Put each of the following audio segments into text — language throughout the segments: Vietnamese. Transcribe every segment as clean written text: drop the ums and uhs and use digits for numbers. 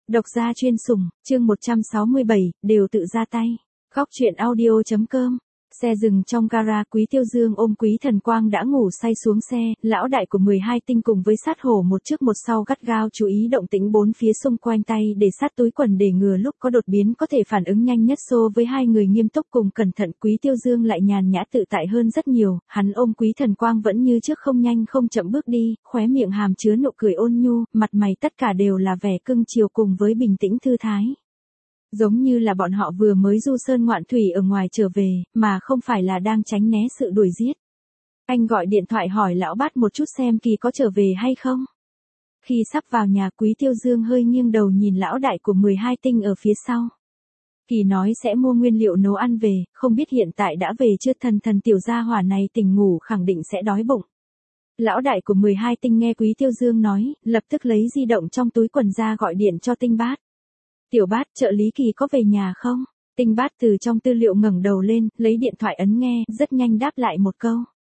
Độc gia chuyên sủng, chương 167, đều tự ra tay. Góc truyện audio.com. Xe dừng trong gara, Quý Tiêu Dương ôm Quý Thần Quang đã ngủ say xuống xe, lão đại của 12 tinh cùng với sát hổ một trước một sau gắt gao chú ý động tĩnh bốn phía xung quanh, tay để sát túi quần để ngừa lúc có đột biến có thể phản ứng nhanh nhất. So với hai người nghiêm túc cùng cẩn thận, Quý Tiêu Dương lại nhàn nhã tự tại hơn rất nhiều. Hắn ôm Quý Thần Quang vẫn như trước, không nhanh không chậm bước đi, khóe miệng hàm chứa nụ cười ôn nhu, mặt mày tất cả đều là vẻ cưng chiều cùng với bình tĩnh thư thái. Giống như là bọn họ vừa mới du sơn ngoạn thủy ở ngoài trở về, mà không phải là đang tránh né sự đuổi giết. Anh gọi điện thoại hỏi lão Bát một chút xem Kỳ có trở về hay không. Khi sắp vào nhà, Quý Tiêu Dương hơi nghiêng đầu nhìn lão đại của 12 tinh ở phía sau. Kỳ nói sẽ mua nguyên liệu nấu ăn về, không biết hiện tại đã về chưa. Thần tiểu gia hỏa này tỉnh ngủ khẳng định sẽ đói bụng. Lão đại của 12 tinh nghe Quý Tiêu Dương nói, lập tức lấy di động trong túi quần ra gọi điện cho Tinh Bát. Tiểu Bát, trợ lý Kỳ có về nhà không? Tinh Bát từ trong tư liệu ngẩng đầu lên, lấy điện thoại ấn nghe, rất nhanh đáp lại một câu.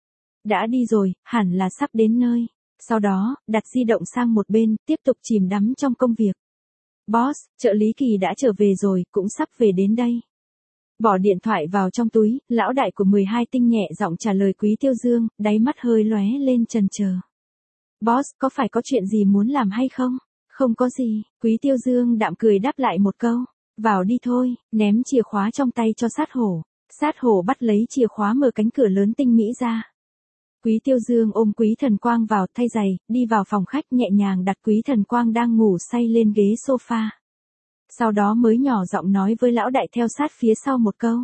Đã đi rồi, hẳn là sắp đến nơi. Sau đó, đặt di động sang một bên, tiếp tục chìm đắm trong công việc. Boss, trợ lý Kỳ đã trở về rồi, cũng sắp về đến đây. Bỏ điện thoại vào trong túi, lão đại của 12 tinh nhẹ giọng trả lời Quý Tiêu Dương, đáy mắt hơi lóe lên chần chờ. Boss, có phải có chuyện gì muốn làm hay không? Không có gì, Quý Tiêu Dương đạm cười đáp lại một câu. Vào đi thôi, ném chìa khóa trong tay cho sát hổ. Sát hổ bắt lấy chìa khóa mở cánh cửa lớn tinh mỹ ra. Quý Tiêu Dương ôm Quý Thần Quang vào, thay giày, đi vào phòng khách, nhẹ nhàng đặt Quý Thần Quang đang ngủ say lên ghế sofa. Sau đó mới nhỏ giọng nói với lão đại theo sát phía sau một câu.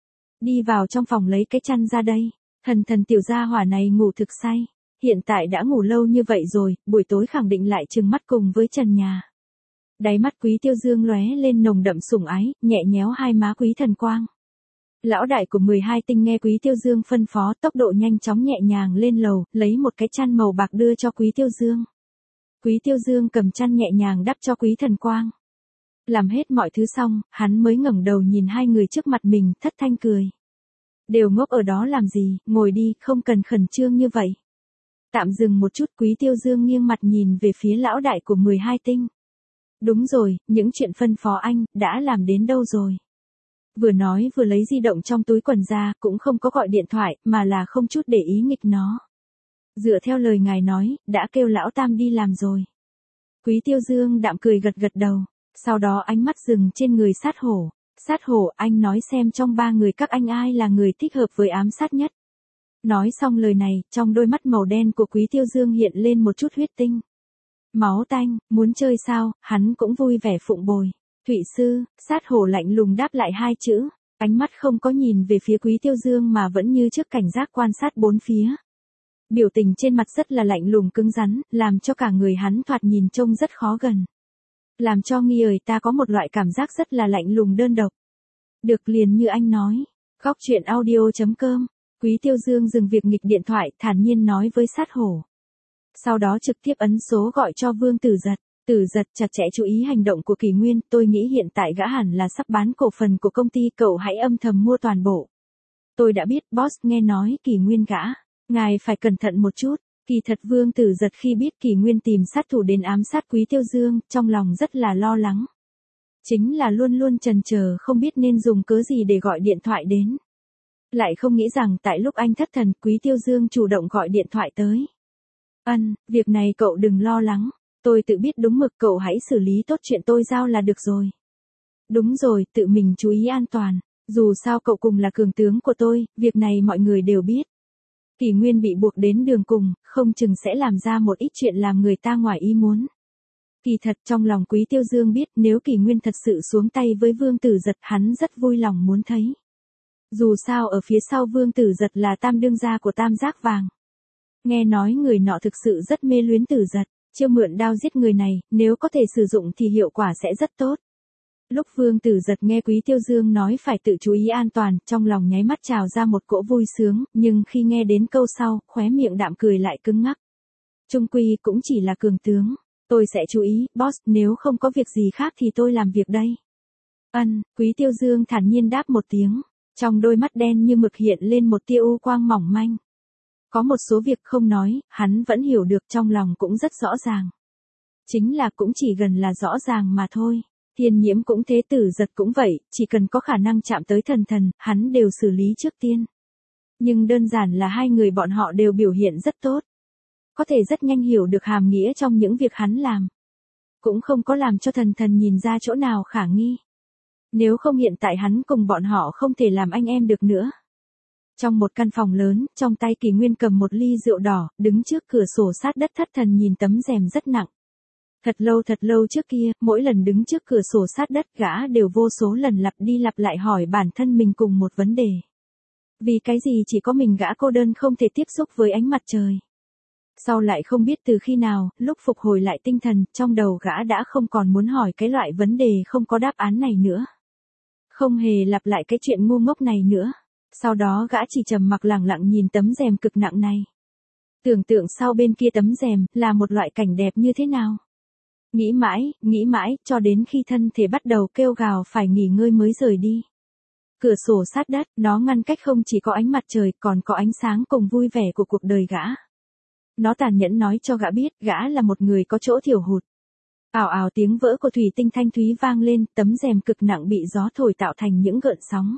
Đi vào trong phòng lấy cái chăn ra đây. Thần tiểu gia hỏa này ngủ thực say. Hiện tại đã ngủ lâu như vậy rồi, buổi tối khẳng định lại trừng mắt cùng với trần nhà. Đáy mắt Quý Tiêu Dương lóe lên nồng đậm sủng ái, nhẹ nhéo hai má Quý Thần Quang. Lão đại của 12 tinh nghe Quý Tiêu Dương phân phó, tốc độ nhanh chóng nhẹ nhàng lên lầu, lấy một cái chăn màu bạc đưa cho Quý Tiêu Dương. Quý Tiêu Dương cầm chăn nhẹ nhàng đắp cho Quý Thần Quang. Làm hết mọi thứ xong, hắn mới ngẩng đầu nhìn hai người trước mặt mình, thất thanh cười. Đều ngốc ở đó làm gì, ngồi đi, không cần khẩn trương như vậy. Tạm dừng một chút, Quý Tiêu Dương nghiêng mặt nhìn về phía lão đại của 12 tinh. Đúng rồi, những chuyện phân phó anh, đã làm đến đâu rồi? Vừa nói vừa lấy di động trong túi quần ra, cũng không có gọi điện thoại, mà là không chút để ý nghịch nó. Dựa theo lời ngài nói, đã kêu lão Tam đi làm rồi. Quý Tiêu Dương đạm cười gật gật đầu, sau đó ánh mắt dừng trên người sát hổ. Sát hổ, anh nói xem trong ba người các anh ai là người thích hợp với ám sát nhất. Nói xong lời này, trong đôi mắt màu đen của Quý Tiêu Dương hiện lên một chút huyết tinh. Máu tanh, muốn chơi sao, hắn cũng vui vẻ phụng bồi. Thụy sư, sát hổ lạnh lùng đáp lại hai chữ, ánh mắt không có nhìn về phía Quý Tiêu Dương mà vẫn như trước cảnh giác quan sát bốn phía. Biểu tình trên mặt rất là lạnh lùng cứng rắn, làm cho cả người hắn thoạt nhìn trông rất khó gần. Làm cho người ta có một loại cảm giác rất là lạnh lùng đơn độc. Được, liền như anh nói. Góc truyện audio.com. Quý Tiêu Dương dừng việc nghịch điện thoại, thản nhiên nói với sát hổ. Sau đó trực tiếp ấn số gọi cho Vương Tử Giật. Tử Giật chặt chẽ chú ý hành động của Kỳ Nguyên, tôi nghĩ hiện tại gã hẳn là sắp bán cổ phần của công ty, cậu hãy âm thầm mua toàn bộ. Tôi đã biết, boss, nghe nói Kỳ Nguyên gã. Ngài phải cẩn thận một chút. Kỳ thật Vương Tử Giật khi biết Kỳ Nguyên tìm sát thủ đến ám sát Quý Tiêu Dương, trong lòng rất là lo lắng. Chính là luôn luôn chần chờ không biết nên dùng cớ gì để gọi điện thoại đến. Lại không nghĩ rằng tại lúc anh thất thần, Quý Tiêu Dương chủ động gọi điện thoại tới. Việc này cậu đừng lo lắng. Tôi tự biết đúng mực, cậu hãy xử lý tốt chuyện tôi giao là được rồi. Đúng rồi, tự mình chú ý an toàn. Dù sao cậu cùng là cường tướng của tôi, việc này mọi người đều biết. Kỳ Nguyên bị buộc đến đường cùng, không chừng sẽ làm ra một ít chuyện làm người ta ngoài ý muốn. Kỳ thật trong lòng Quý Tiêu Dương biết, nếu Kỳ Nguyên thật sự xuống tay với Vương Tử Giật, hắn rất vui lòng muốn thấy. Dù sao ở phía sau Vương Tử Giật là tam đương gia của Tam Giác Vàng. Nghe nói người nọ thực sự rất mê luyến Tử Giật, chiêu mượn đao giết người này, nếu có thể sử dụng thì hiệu quả sẽ rất tốt. Lúc Vương Tử Giật nghe Quý Tiêu Dương nói phải tự chú ý an toàn, trong lòng nháy mắt trào ra một cỗ vui sướng, nhưng khi nghe đến câu sau, khóe miệng đạm cười lại cứng ngắc. Chung quy cũng chỉ là cường tướng, tôi sẽ chú ý, boss, nếu không có việc gì khác thì tôi làm việc đây. Quý Tiêu Dương thản nhiên đáp một tiếng, trong đôi mắt đen như mực hiện lên một tia u quang mỏng manh. Có một số việc không nói, hắn vẫn hiểu được, trong lòng cũng rất rõ ràng. Chính là cũng chỉ gần là rõ ràng mà thôi. Thiên Nhiễm cũng thế, Tử Giật cũng vậy, chỉ cần có khả năng chạm tới thần thần, hắn đều xử lý trước tiên. Nhưng đơn giản là hai người bọn họ đều biểu hiện rất tốt. Có thể rất nhanh hiểu được hàm nghĩa trong những việc hắn làm. Cũng không có làm cho thần thần nhìn ra chỗ nào khả nghi. Nếu không hiện tại hắn cùng bọn họ không thể làm anh em được nữa. Trong một căn phòng lớn, trong tay Kỳ Nguyên cầm một ly rượu đỏ, đứng trước cửa sổ sát đất thất thần nhìn tấm rèm rất nặng. Thật lâu trước kia, mỗi lần đứng trước cửa sổ sát đất gã đều vô số lần lặp đi lặp lại hỏi bản thân mình cùng một vấn đề. Vì cái gì chỉ có mình gã cô đơn không thể tiếp xúc với ánh mặt trời. Sau lại không biết từ khi nào, lúc phục hồi lại tinh thần, trong đầu gã đã không còn muốn hỏi cái loại vấn đề không có đáp án này nữa. Không hề lặp lại cái chuyện ngu ngốc này nữa. Sau đó gã chỉ trầm mặc lặng lặng nhìn tấm rèm cực nặng này. Tưởng tượng sau bên kia tấm rèm là một loại cảnh đẹp như thế nào. Nghĩ mãi, cho đến khi thân thể bắt đầu kêu gào phải nghỉ ngơi mới rời đi. Cửa sổ sát đất, nó ngăn cách không chỉ có ánh mặt trời, còn có ánh sáng cùng vui vẻ của cuộc đời gã. Nó tàn nhẫn nói cho gã biết, gã là một người có chỗ thiểu hụt. Ào ào tiếng vỡ của thủy tinh thanh thúy vang lên, tấm rèm cực nặng bị gió thổi tạo thành những gợn sóng.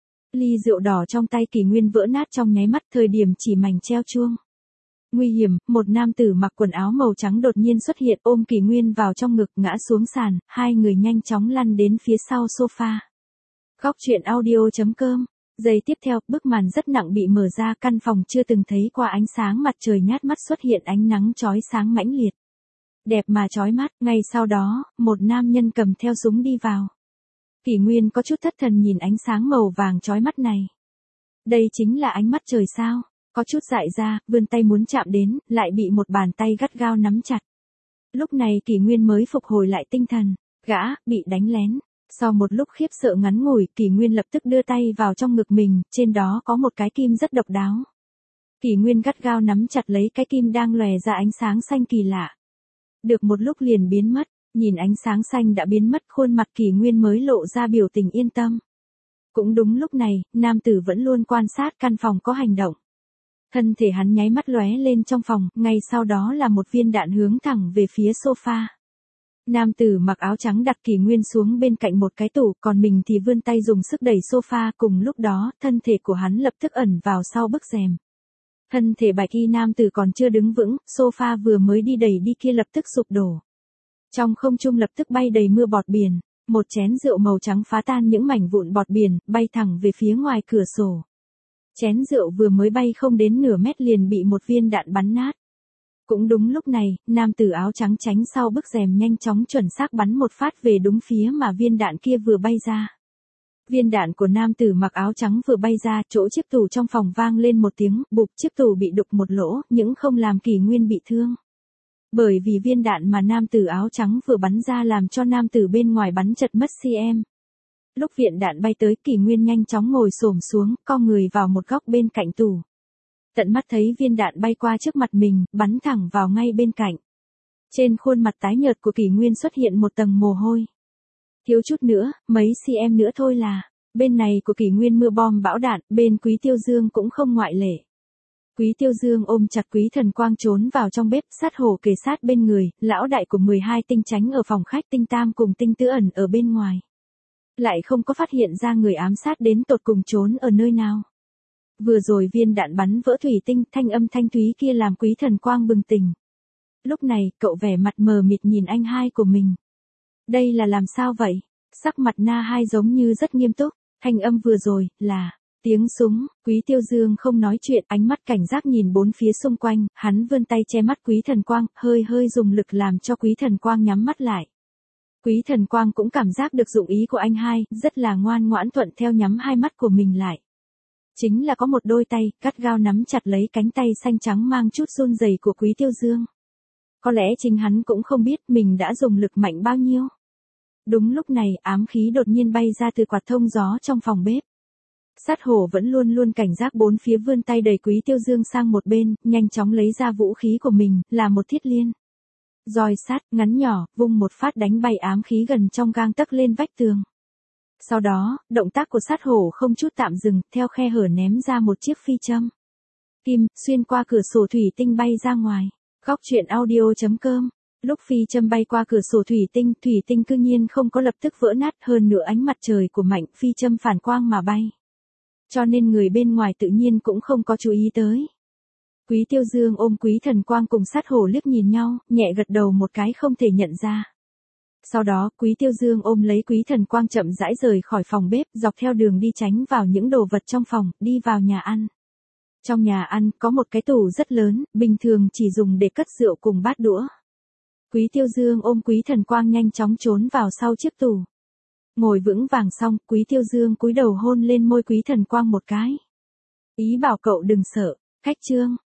Ly rượu đỏ trong tay Kỳ Nguyên vỡ nát trong nháy mắt, thời điểm chỉ mảnh treo chuông. Nguy hiểm, một nam tử mặc quần áo màu trắng đột nhiên xuất hiện ôm Kỳ Nguyên vào trong ngực ngã xuống sàn, hai người nhanh chóng lăn đến phía sau sofa. Góc truyện audio.com. Giây tiếp theo, bức màn rất nặng bị mở ra, căn phòng chưa từng thấy qua ánh sáng mặt trời nhát mắt xuất hiện ánh nắng chói sáng mãnh liệt. Đẹp mà chói mắt, ngay sau đó, một nam nhân cầm theo súng đi vào. Kỳ Nguyên có chút thất thần nhìn ánh sáng màu vàng chói mắt này. Đây chính là ánh mắt trời sao? Có chút dại ra, vươn tay muốn chạm đến, lại bị một bàn tay gắt gao nắm chặt. Lúc này Kỳ Nguyên mới phục hồi lại tinh thần, gã, bị đánh lén. Sau một lúc khiếp sợ ngắn ngủi, Kỳ Nguyên lập tức đưa tay vào trong ngực mình, trên đó có một cái kim rất độc đáo. Kỳ Nguyên gắt gao nắm chặt lấy cái kim đang lòe ra ánh sáng xanh kỳ lạ. Được một lúc liền biến mất, nhìn ánh sáng xanh đã biến mất, khuôn mặt Kỳ Nguyên mới lộ ra biểu tình yên tâm. Cũng đúng lúc này, nam tử vẫn luôn quan sát căn phòng có hành động. Thân thể hắn nháy mắt lóe lên trong phòng, ngay sau đó là một viên đạn hướng thẳng về phía sofa. Nam tử mặc áo trắng đặt Kỳ Nguyên xuống bên cạnh một cái tủ, còn mình thì vươn tay dùng sức đẩy sofa, cùng lúc đó, thân thể của hắn lập tức ẩn vào sau bức rèm. Thân thể bạch y nam tử còn chưa đứng vững, sofa vừa mới đi đẩy đi kia lập tức sụp đổ. Trong không trung lập tức bay đầy mưa bọt biển, một chén rượu màu trắng phá tan những mảnh vụn bọt biển, bay thẳng về phía ngoài cửa sổ. Chén rượu vừa mới bay không đến nửa mét liền bị một viên đạn bắn nát. Cũng đúng lúc này, nam tử áo trắng tránh sau bức rèm nhanh chóng chuẩn xác bắn một phát về đúng phía mà viên đạn kia vừa bay ra. Viên đạn của nam tử mặc áo trắng vừa bay ra, chỗ chiếc tủ trong phòng vang lên một tiếng, bụp, chiếc tủ bị đục một lỗ, nhưng không làm Kỳ Nguyên bị thương. Bởi vì viên đạn mà nam tử áo trắng vừa bắn ra làm cho nam tử bên ngoài bắn chật mất cm. Lúc viên đạn bay tới, Kỳ Nguyên nhanh chóng ngồi xổm xuống, co người vào một góc bên cạnh tủ. Tận mắt thấy viên đạn bay qua trước mặt mình, bắn thẳng vào ngay bên cạnh. Trên khuôn mặt tái nhợt của Kỳ Nguyên xuất hiện một tầng mồ hôi. Thiếu chút nữa, mấy cm nữa thôi là. Bên này của Kỳ Nguyên mưa bom bão đạn, bên Quý Tiêu Dương cũng không ngoại lệ. Quý Tiêu Dương ôm chặt Quý Thần Quang trốn vào trong bếp, sát hổ kề sát bên người, lão đại của 12 tinh tránh ở phòng khách, tinh tam cùng tinh tứ ẩn ở bên ngoài. Lại không có phát hiện ra người ám sát đến tột cùng trốn ở nơi nào. Vừa rồi viên đạn bắn vỡ thủy tinh, thanh âm thanh thúy kia làm Quý Thần Quang bừng tỉnh. Lúc này, cậu vẻ mặt mờ mịt nhìn anh hai của mình. Đây là làm sao vậy? Sắc mặt Na Hai giống như rất nghiêm túc, thanh âm vừa rồi, là tiếng súng. Quý Tiêu Dương không nói chuyện, ánh mắt cảnh giác nhìn bốn phía xung quanh, hắn vươn tay che mắt Quý Thần Quang, hơi dùng lực làm cho Quý Thần Quang nhắm mắt lại. Quý Thần Quang cũng cảm giác được dụng ý của anh hai, rất là ngoan ngoãn thuận theo nhắm hai mắt của mình lại. Chính là có một đôi tay, gắt gao nắm chặt lấy cánh tay xanh trắng mang chút run rẩy của Quý Tiêu Dương. Có lẽ chính hắn cũng không biết mình đã dùng lực mạnh bao nhiêu. Đúng lúc này, ám khí đột nhiên bay ra từ quạt thông gió trong phòng bếp. Sát hổ vẫn luôn cảnh giác bốn phía, vươn tay đẩy Quý Tiêu Dương sang một bên, nhanh chóng lấy ra vũ khí của mình, là một thiết liên. Roi sắt, ngắn nhỏ, vung một phát đánh bay ám khí gần trong gang tấc lên vách tường. Sau đó, động tác của sát hổ không chút tạm dừng, theo khe hở ném ra một chiếc phi châm. Kim, xuyên qua cửa sổ thủy tinh bay ra ngoài. Góc truyện audio.com Lúc phi châm bay qua cửa sổ thủy tinh cư nhiên không có lập tức vỡ nát, hơn nữa ánh mặt trời của Mạnh phi châm phản quang mà bay. Cho nên người bên ngoài tự nhiên cũng không có chú ý tới. Quý Tiêu Dương ôm Quý Thần Quang cùng Sát Hổ liếc nhìn nhau, nhẹ gật đầu một cái không thể nhận ra. Sau đó, Quý Tiêu Dương ôm lấy Quý Thần Quang chậm rãi rời khỏi phòng bếp, dọc theo đường đi tránh vào những đồ vật trong phòng, đi vào nhà ăn. Trong nhà ăn, có một cái tủ rất lớn, bình thường chỉ dùng để cất rượu cùng bát đũa. Quý Tiêu Dương ôm Quý Thần Quang nhanh chóng trốn vào sau chiếc tủ. Ngồi vững vàng xong, Quý Tiêu Dương cúi đầu hôn lên môi Quý Thần Quang một cái. Ý bảo cậu đừng sợ, khách Trương.